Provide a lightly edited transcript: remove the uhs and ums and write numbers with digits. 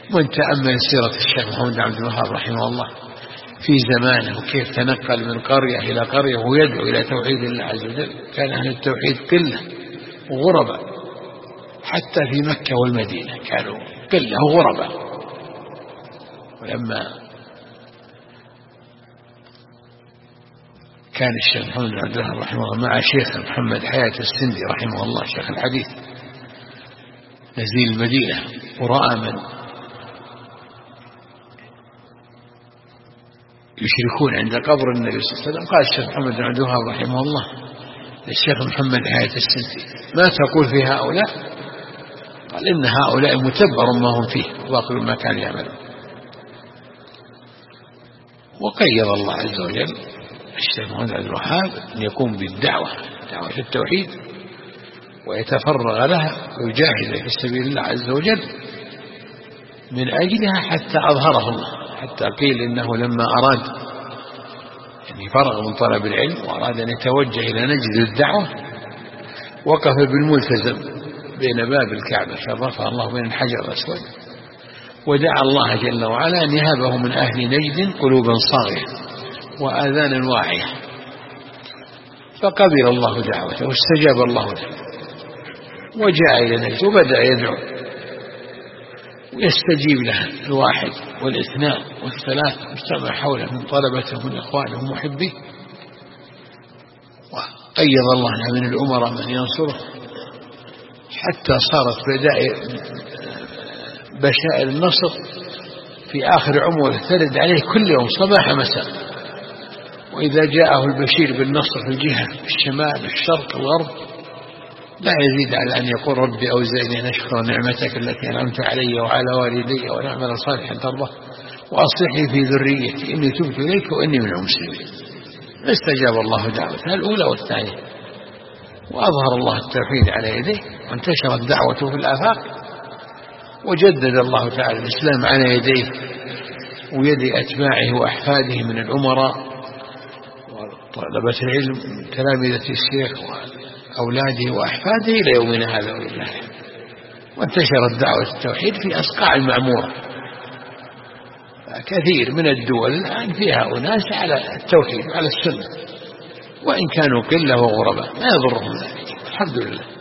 من تأمل سيرة الشيخ محمد بن عبد الوهاب رحمه الله في زمانه وكيف تنقل من قرية إلى قرية ويدعو إلى توحيد الله عز وجل، كان أهل التوحيد قلة وغربة، حتى في مكة والمدينة كانوا قلة وغربة. ولما كان الشيخ محمد بن عبد الوهاب رحمه الله مع شيخ محمد حياة السندي رحمه الله شيخ الحديث نزيل المدينة، ورأى من يشركون عند قبر النبي صلى الله عليه وسلم، قال الشيخ محمد بن عبد الوهاب رحمه الله للشيخ محمد حياة السندي: ما تقول في هؤلاء؟ قال: إن هؤلاء متبر ما هم فيه باطل ما كانوا يعملون. وقيض الله عز وجل الشيخ محمد بن عبد الوهاب أن يقوم بالدعوة، دعوة التوحيد، ويتفرغ لها ويجاهد في سبيل الله عز وجل من أجلها حتى أظهره الله. حتى قيل إنه لما أراد يعني فرغ من طلب العلم وأراد أن يتوجه إلى نجد الدعوة، وقف بالملتزم بين باب الكعبة شرفها الله بين الحجر الأسود، ودعا الله جل وعلا أن يهبه من أهل نجد قلوبا صاغية وآذانا واعية، فقبل الله دعوته واستجاب الله له، وجاء إلى نجد وبدأ يدعو ويستجيب له الواحد والاثنان والثلاث، واجتمع حوله من طلبته من إخوانه ومحبيه، وقيض الله له من الأمراء من ينصره، حتى صارت بشائر النصر في آخر عمره ترد عليه كل يوم صباح مساء، وإذا جاءه البشير بالنصر في الجهة الشمال الشرق الغرب لا يزيد على أن يقول: ربي أوزعني أن أشكر نعمتك التي أنعمت علي وعلى والدي وأن أعمل صالحا ترضاه وأصلح لي في ذريتي إني تبت إليك وإني من المسلمين. استجاب الله دعوته الأولى والثانية، وأظهر الله التوحيد على يديه، وانتشرت دعوته في الآفاق، وجدد الله تعالى الإسلام على يديه ويد أتباعه وأحفاده من الأمراء وطلبة العلم من تلامذة الشيخ وأولاده وأحفاده إلى يومنا هذا ولله. وانتشرت دعوة التوحيد في أصقاع المعمورة، كثير من الدول الآن فيها أناس على التوحيد وعلى السنة، وإن كانوا قلة وغرباء ما يضرهم ذلك، الحمد لله.